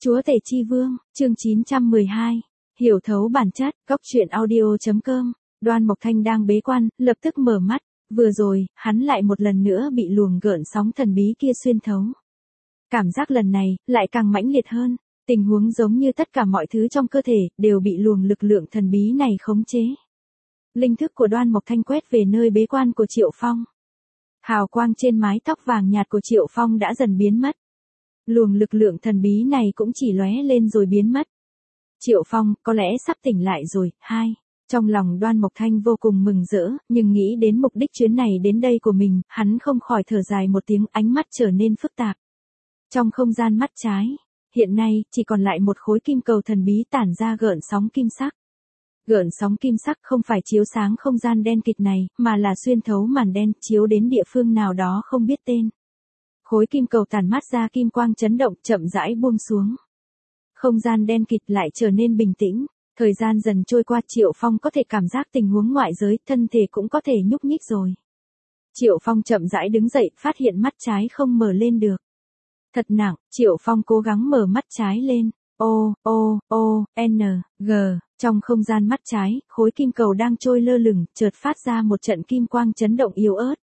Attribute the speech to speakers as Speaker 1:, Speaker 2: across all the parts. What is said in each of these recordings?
Speaker 1: Chúa Tể Chi Vương, chương 912. Hiểu thấu bản chất, góc truyện audio.com. Đoan Mộc Thanh đang bế quan, lập tức mở mắt. Vừa rồi, hắn lại một lần nữa bị luồng gợn sóng thần bí kia xuyên thấu. Cảm giác lần này, lại càng mãnh liệt hơn. Tình huống giống như tất cả mọi thứ trong cơ thể, đều bị luồng lực lượng thần bí này khống chế. Linh thức của Đoan Mộc Thanh quét về nơi bế quan của Triệu Phong. Hào quang trên mái tóc vàng nhạt của Triệu Phong đã dần biến mất. Luồng lực lượng thần bí này cũng chỉ lóe lên rồi biến mất. Triệu Phong, có lẽ sắp tỉnh lại rồi. Trong lòng Đoan Mộc Thanh vô cùng mừng rỡ, nhưng nghĩ đến mục đích chuyến này đến đây của mình, hắn không khỏi thở dài một tiếng, ánh mắt trở nên phức tạp. Trong không gian mắt trái, hiện nay, chỉ còn lại một khối kim cầu thần bí tản ra gợn sóng kim sắc. Gợn sóng kim sắc không phải chiếu sáng không gian đen kịt này, mà là xuyên thấu màn đen, chiếu đến địa phương nào đó không biết tên. Khối kim cầu tản mát ra kim quang chấn động, chậm rãi buông xuống. Không gian đen kịt lại trở nên bình tĩnh. Thời gian dần trôi qua, Triệu Phong có thể cảm giác tình huống ngoại giới, thân thể cũng có thể nhúc nhích rồi. Triệu Phong chậm rãi đứng dậy, phát hiện mắt trái không mở lên được. Thật nặng, Triệu Phong cố gắng mở mắt trái lên. G. Trong không gian mắt trái, khối kim cầu đang trôi lơ lửng, chợt phát ra một trận kim quang chấn động yếu ớt.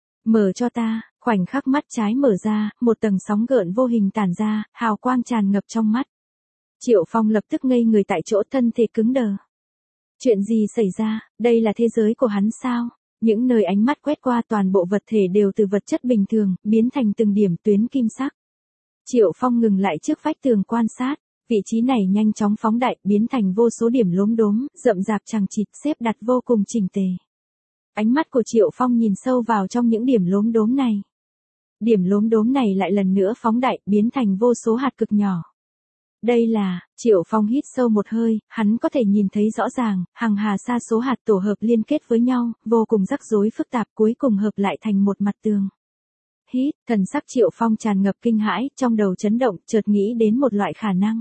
Speaker 1: Mở cho ta. Khoảnh khắc mắt trái mở ra, một tầng sóng gợn vô hình tản ra, hào quang tràn ngập trong mắt. Triệu Phong lập tức ngây người tại chỗ, thân thể cứng đờ. Chuyện gì xảy ra, đây là thế giới của hắn sao? Những nơi ánh mắt quét qua, toàn bộ vật thể đều từ vật chất bình thường, biến thành từng điểm tuyến kim sắc. Triệu Phong ngừng lại trước vách tường quan sát, vị trí này nhanh chóng phóng đại, biến thành vô số điểm lốm đốm, rậm rạp chằng chịt, xếp đặt vô cùng chỉnh tề. Ánh mắt của Triệu Phong nhìn sâu vào trong những điểm lốm đốm này. Điểm lốm đốm này lại lần nữa phóng đại, biến thành vô số hạt cực nhỏ. Đây là, Triệu Phong hít sâu một hơi, hắn có thể nhìn thấy rõ ràng, hằng hà sa số hạt tổ hợp liên kết với nhau, vô cùng rắc rối phức tạp, cuối cùng hợp lại thành một mặt tường. Hít, thần sắc Triệu Phong tràn ngập kinh hãi, trong đầu chấn động, chợt nghĩ đến một loại khả năng.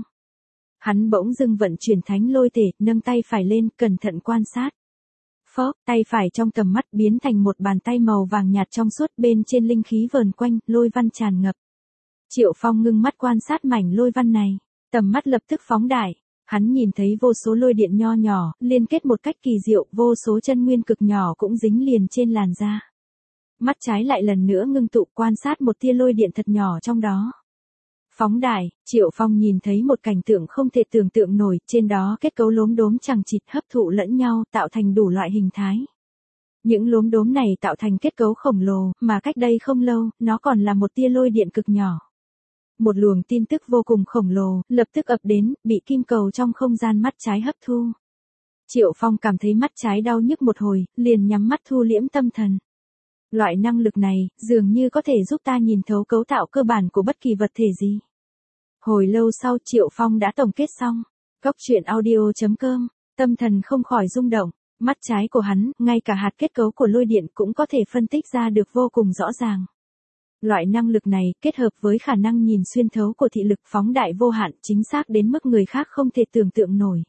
Speaker 1: Hắn bỗng dưng vận chuyển thánh lôi thể, nâng tay phải lên, cẩn thận quan sát. Phốc, tay phải trong tầm mắt biến thành một bàn tay màu vàng nhạt trong suốt, bên trên linh khí vờn quanh, lôi văn tràn ngập. Triệu Phong ngưng mắt quan sát mảnh lôi văn này, tầm mắt lập tức phóng đại, hắn nhìn thấy vô số lôi điện nho nhỏ, liên kết một cách kỳ diệu, vô số chân nguyên cực nhỏ cũng dính liền trên làn da. Mắt trái lại lần nữa ngưng tụ, quan sát một tia lôi điện thật nhỏ trong đó. Phóng đại, Triệu Phong nhìn thấy một cảnh tượng không thể tưởng tượng nổi, trên đó kết cấu lốm đốm chằng chịt hấp thụ lẫn nhau, tạo thành đủ loại hình thái. Những lốm đốm này tạo thành kết cấu khổng lồ, mà cách đây không lâu, nó còn là một tia lôi điện cực nhỏ. Một luồng tin tức vô cùng khổng lồ, lập tức ập đến, bị kim cầu trong không gian mắt trái hấp thu. Triệu Phong cảm thấy mắt trái đau nhức một hồi, liền nhắm mắt thu liễm tâm thần. Loại năng lực này, dường như có thể giúp ta nhìn thấu cấu tạo cơ bản của bất kỳ vật thể gì. Hồi lâu sau, Triệu Phong đã tổng kết xong. Góc truyện audio.com, tâm thần không khỏi rung động, mắt trái của hắn, ngay cả hạt kết cấu của lôi điện cũng có thể phân tích ra được vô cùng rõ ràng. Loại năng lực này, kết hợp với khả năng nhìn xuyên thấu của thị lực phóng đại vô hạn, chính xác đến mức người khác không thể tưởng tượng nổi.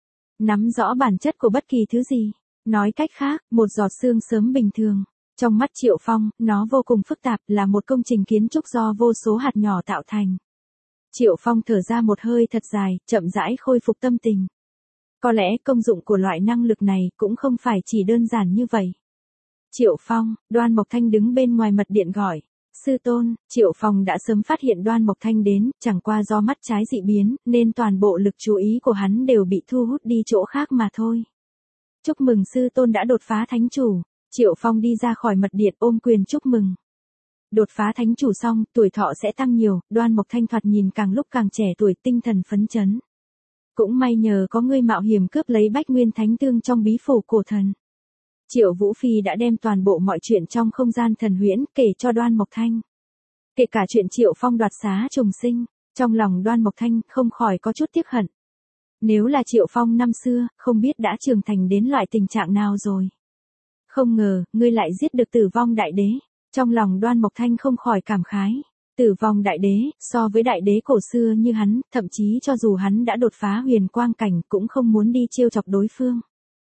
Speaker 1: Nắm rõ bản chất của bất kỳ thứ gì. Nói cách khác, một giọt sương sớm bình thường. Trong mắt Triệu Phong, nó vô cùng phức tạp, là một công trình kiến trúc do vô số hạt nhỏ tạo thành. Triệu Phong thở ra một hơi thật dài, chậm rãi khôi phục tâm tình. Có lẽ công dụng của loại năng lực này cũng không phải chỉ đơn giản như vậy. Triệu Phong, Đoan Mộc Thanh đứng bên ngoài mật điện gọi. Sư tôn. Triệu Phong đã sớm phát hiện Đoan Mộc Thanh đến, chẳng qua do mắt trái dị biến, nên toàn bộ lực chú ý của hắn đều bị thu hút đi chỗ khác mà thôi. Chúc mừng sư tôn đã đột phá thánh chủ. Triệu Phong đi ra khỏi mật điện ôm quyền chúc mừng. Đột phá thánh chủ xong, tuổi thọ sẽ tăng nhiều, Đoan Mộc Thanh thoạt nhìn càng lúc càng trẻ tuổi, tinh thần phấn chấn. Cũng may nhờ có ngươi mạo hiểm cướp lấy Bách Nguyên Thánh Tương trong bí phủ cổ thần. Triệu Vũ Phi đã đem toàn bộ mọi chuyện trong không gian thần huyễn kể cho Đoan Mộc Thanh. Kể cả chuyện Triệu Phong đoạt xá trùng sinh, trong lòng Đoan Mộc Thanh không khỏi có chút tiếc hận. Nếu là Triệu Phong năm xưa, không biết đã trưởng thành đến loại tình trạng nào rồi. Không ngờ, ngươi lại giết được Tử Vong Đại Đế. Trong lòng Đoan Mộc Thanh không khỏi cảm khái. Tử Vong Đại Đế, so với đại đế cổ xưa như hắn, thậm chí cho dù hắn đã đột phá huyền quang cảnh cũng không muốn đi trêu chọc đối phương.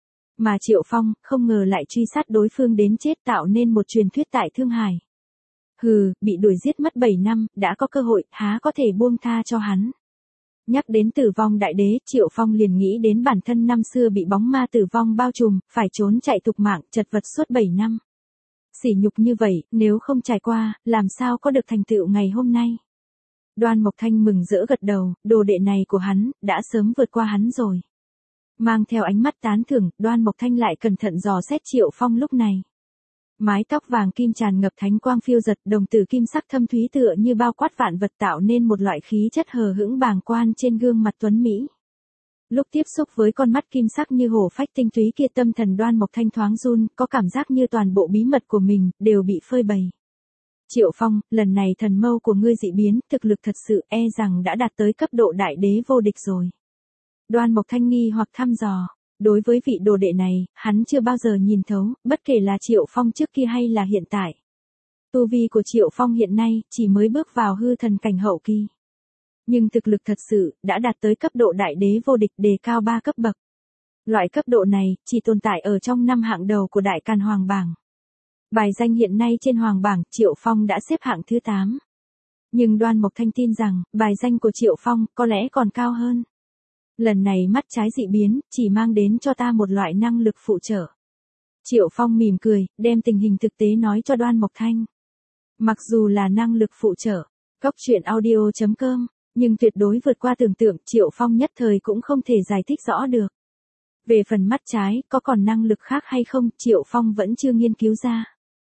Speaker 1: Mà Triệu Phong, không ngờ lại truy sát đối phương đến chết, tạo nên một truyền thuyết tại Thương Hải. Hừ, bị đuổi giết mất 7 năm, đã có cơ hội, há có thể buông tha cho hắn. Nhắc đến tử vong đại đế, Triệu Phong liền nghĩ đến bản thân năm xưa bị bóng ma tử vong bao trùm, phải trốn chạy thục mạng, chật vật suốt 7 năm. Sỉ nhục như vậy, nếu không trải qua, làm sao có được thành tựu ngày hôm nay. Đoan Mộc Thanh mừng rỡ gật đầu, đồ đệ này của hắn, đã sớm vượt qua hắn rồi. Mang theo ánh mắt tán thưởng, Đoan Mộc Thanh lại cẩn thận dò xét Triệu Phong lúc này. Mái tóc vàng kim tràn ngập thánh quang phiêu giật, đồng tử kim sắc thâm thúy tựa như bao quát vạn vật tạo nên một loại khí chất hờ hững bàng quan trên gương mặt tuấn mỹ. Lúc tiếp xúc với con mắt kim sắc như hổ phách tinh túy kia, tâm thần Đoan Mộc Thanh thoáng run, có cảm giác như toàn bộ bí mật của mình đều bị phơi bày. Triệu Phong, lần này thần mâu của ngươi dị biến, thực lực thật sự e rằng đã đạt tới cấp độ đại đế vô địch rồi. Đoan Mộc Thanh nghi hoặc thăm dò. Đối với vị đồ đệ này, hắn chưa bao giờ nhìn thấu, bất kể là Triệu Phong trước kia hay là hiện tại. Tu vi của Triệu Phong hiện nay chỉ mới bước vào hư thần cảnh hậu kỳ. Nhưng thực lực thật sự đã đạt tới cấp độ đại đế vô địch, đề cao 3 cấp bậc. Loại cấp độ này chỉ tồn tại ở trong 5 hạng đầu của Đại Càn Hoàng bảng. Bài danh hiện nay trên Hoàng bảng, Triệu Phong đã xếp hạng thứ 8. Nhưng Đoan Mộc Thanh tin rằng, bài danh của Triệu Phong có lẽ còn cao hơn. Lần này mắt trái dị biến, chỉ mang đến cho ta một loại năng lực phụ trợ. Triệu Phong mỉm cười, đem tình hình thực tế nói cho Đoan Mộc Thanh. Mặc dù là năng lực phụ trợ, coctruyện.audio.com, nhưng tuyệt đối vượt qua tưởng tượng, Triệu Phong nhất thời cũng không thể giải thích rõ được. Về phần mắt trái, có còn năng lực khác hay không, Triệu Phong vẫn chưa nghiên cứu ra.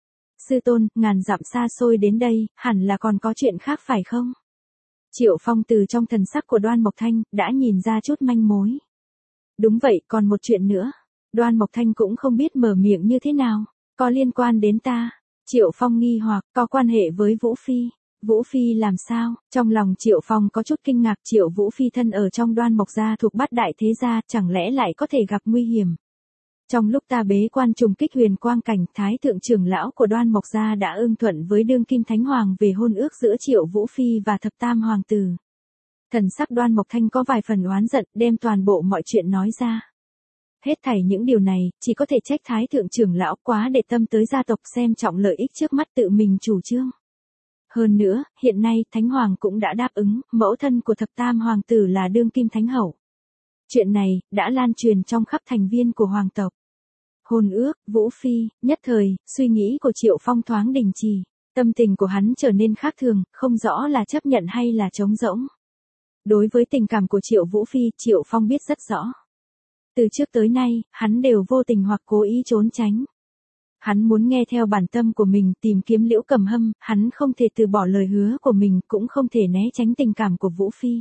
Speaker 1: Sư tôn, ngàn dặm xa xôi đến đây, hẳn là còn có chuyện khác phải không? Triệu Phong từ trong thần sắc của Đoan Mộc Thanh, đã nhìn ra chút manh mối. Đúng vậy, còn một chuyện nữa. Đoan Mộc Thanh cũng không biết mở miệng như thế nào. Có liên quan đến ta. Triệu Phong nghi hoặc, có quan hệ với Vũ Phi. Vũ Phi làm sao? Trong lòng Triệu Phong có chút kinh ngạc, Triệu Vũ Phi thân ở trong Đoan Mộc gia thuộc bát đại thế gia, chẳng lẽ lại có thể gặp nguy hiểm. Trong lúc ta bế quan trùng kích huyền quang cảnh, Thái thượng trưởng lão của Đoan Mộc gia đã ưng thuận với đương kim thánh hoàng về hôn ước giữa Triệu Vũ Phi và thập tam hoàng tử. Thần sắc Đoan Mộc Thanh có vài phần oán giận, đem toàn bộ mọi chuyện nói ra. Hết thảy những điều này, chỉ có thể trách Thái thượng trưởng lão quá để tâm tới gia tộc, xem trọng lợi ích trước mắt tự mình chủ trương. Hơn nữa, hiện nay thánh hoàng cũng đã đáp ứng, mẫu thân của thập tam hoàng tử là đương kim thánh hậu. Chuyện này đã lan truyền trong khắp thành viên của hoàng tộc. Hôn ước, Vũ Phi, nhất thời, suy nghĩ của Triệu Phong thoáng đình trì. Tâm tình của hắn trở nên khác thường, không rõ là chấp nhận hay là trống rỗng. Đối với tình cảm của Triệu Vũ Phi, Triệu Phong biết rất rõ. Từ trước tới nay, hắn đều vô tình hoặc cố ý trốn tránh. Hắn muốn nghe theo bản tâm của mình, tìm kiếm Liễu Cầm Hâm, hắn không thể từ bỏ lời hứa của mình, cũng không thể né tránh tình cảm của Vũ Phi.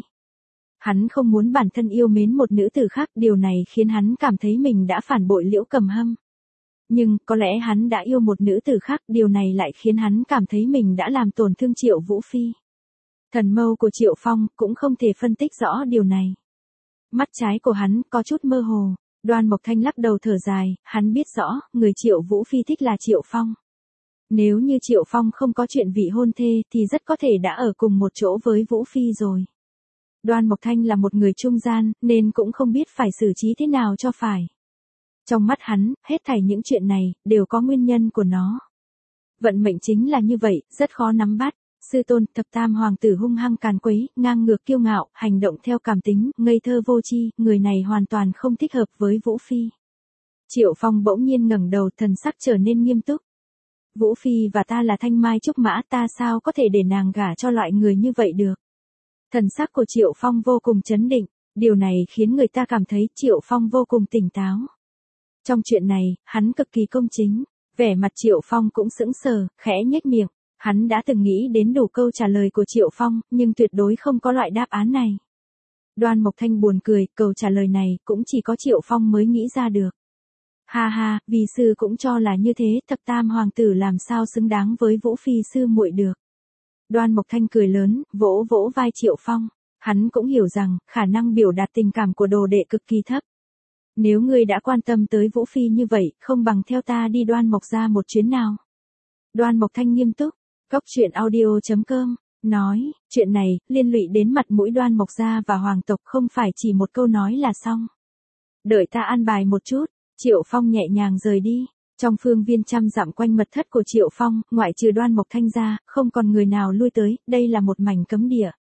Speaker 1: Hắn không muốn bản thân yêu mến một nữ tử khác, điều này khiến hắn cảm thấy mình đã phản bội Liễu Cầm Hâm. Nhưng, có lẽ hắn đã yêu một nữ tử khác, điều này lại khiến hắn cảm thấy mình đã làm tổn thương Triệu Vũ Phi. Thần mâu của Triệu Phong cũng không thể phân tích rõ điều này. Mắt trái của hắn có chút mơ hồ. Đoan Mộc Thanh lắc đầu thở dài, hắn biết rõ, người Triệu Vũ Phi thích là Triệu Phong. Nếu như Triệu Phong không có chuyện vị hôn thê thì rất có thể đã ở cùng một chỗ với Vũ Phi rồi. Đoan Mộc Thanh là một người trung gian, nên cũng không biết phải xử trí thế nào cho phải. Trong mắt hắn, hết thảy những chuyện này, đều có nguyên nhân của nó. Vận mệnh chính là như vậy, rất khó nắm bắt. Sư tôn, thập tam hoàng tử hung hăng càn quấy, ngang ngược kiêu ngạo, hành động theo cảm tính, ngây thơ vô tri, người này hoàn toàn không thích hợp với Vũ Phi. Triệu Phong bỗng nhiên ngẩng đầu, thần sắc trở nên nghiêm túc. Vũ Phi và ta là thanh mai trúc mã, ta sao có thể để nàng gả cho loại người như vậy được. Thần sắc của Triệu Phong vô cùng chấn định, điều này khiến người ta cảm thấy Triệu Phong vô cùng tỉnh táo. Trong chuyện này, hắn cực kỳ công chính, vẻ mặt Triệu Phong cũng sững sờ, khẽ nhếch miệng. Hắn đã từng nghĩ đến đủ câu trả lời của Triệu Phong, nhưng tuyệt đối không có loại đáp án này. Đoan Mộc Thanh buồn cười, câu trả lời này cũng chỉ có Triệu Phong mới nghĩ ra được. Ha ha, vì sư cũng cho là như thế, thập tam hoàng tử làm sao xứng đáng với Vũ Phi sư muội được. Đoan Mộc Thanh cười lớn, vỗ vỗ vai Triệu Phong. Hắn cũng hiểu rằng, khả năng biểu đạt tình cảm của đồ đệ cực kỳ thấp. Nếu ngươi đã quan tâm tới Vũ Phi như vậy, không bằng theo ta đi Đoan Mộc ra một chuyến nào. Đoan Mộc Thanh nghiêm túc. Coctruyện.audio.com nói, chuyện này, liên lụy đến mặt mũi Đoan Mộc gia và hoàng tộc, không phải chỉ một câu nói là xong. Đợi ta an bài một chút, Triệu Phong nhẹ nhàng rời đi. Trong phương viên trăm dặm quanh mật thất của Triệu Phong, ngoại trừ Đoan Mộc Thanh ra, không còn người nào lui tới, đây là một mảnh cấm địa.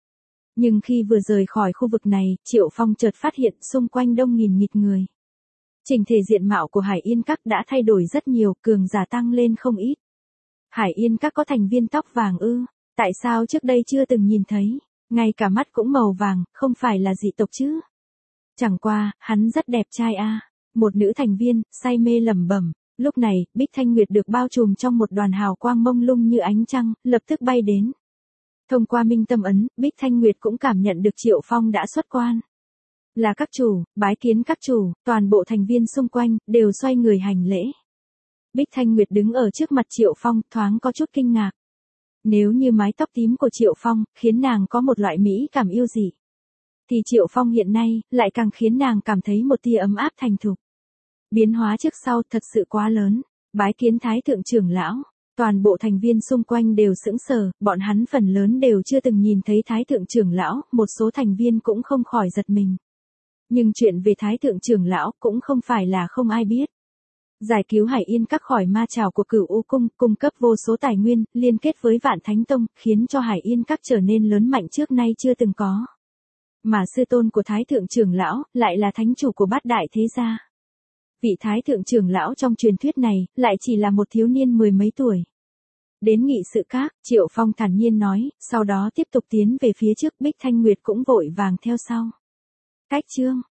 Speaker 1: Nhưng khi vừa rời khỏi khu vực này, Triệu Phong chợt phát hiện xung quanh đông nghìn nghịt người. Chỉnh thể diện mạo của Hải Yên Các đã thay đổi rất nhiều, cường giả tăng lên không ít. Hải Yên Các có thành viên tóc vàng ư? Tại sao trước đây chưa từng nhìn thấy? Ngay cả mắt cũng màu vàng, không phải là dị tộc chứ? Chẳng qua, hắn rất đẹp trai a. Một nữ thành viên, say mê lẩm bẩm. Lúc này, Bích Thanh Nguyệt được bao trùm trong một đoàn hào quang mông lung như ánh trăng, lập tức bay đến. Thông qua minh tâm ấn, Bích Thanh Nguyệt cũng cảm nhận được Triệu Phong đã xuất quan. Là các chủ, bái kiến các chủ, toàn bộ thành viên xung quanh, đều xoay người hành lễ. Bích Thanh Nguyệt đứng ở trước mặt Triệu Phong, thoáng có chút kinh ngạc. Nếu như mái tóc tím của Triệu Phong, khiến nàng có một loại mỹ cảm yêu dị, thì Triệu Phong hiện nay, lại càng khiến nàng cảm thấy một tia ấm áp thành thục. Biến hóa trước sau thật sự quá lớn. Bái kiến Thái Thượng trưởng lão. Toàn bộ thành viên xung quanh đều sững sờ, bọn hắn phần lớn đều chưa từng nhìn thấy Thái Thượng trưởng lão, một số thành viên cũng không khỏi giật mình. Nhưng chuyện về Thái Thượng trưởng lão cũng không phải là không ai biết. Giải cứu Hải Yên Các khỏi ma trảo của Cửu U Cung, cung cấp vô số tài nguyên, liên kết với Vạn Thánh Tông, khiến cho Hải Yên Các trở nên lớn mạnh trước nay chưa từng có. Mà sư tôn của Thái Thượng trưởng lão, lại là thánh chủ của bát đại thế gia. Vị Thái Thượng trưởng lão trong truyền thuyết này, lại chỉ là một thiếu niên mười mấy tuổi. Đến nghị sự các, Triệu Phong thản nhiên nói, sau đó tiếp tục tiến về phía trước, Bích Thanh Nguyệt cũng vội vàng theo sau. Cách chương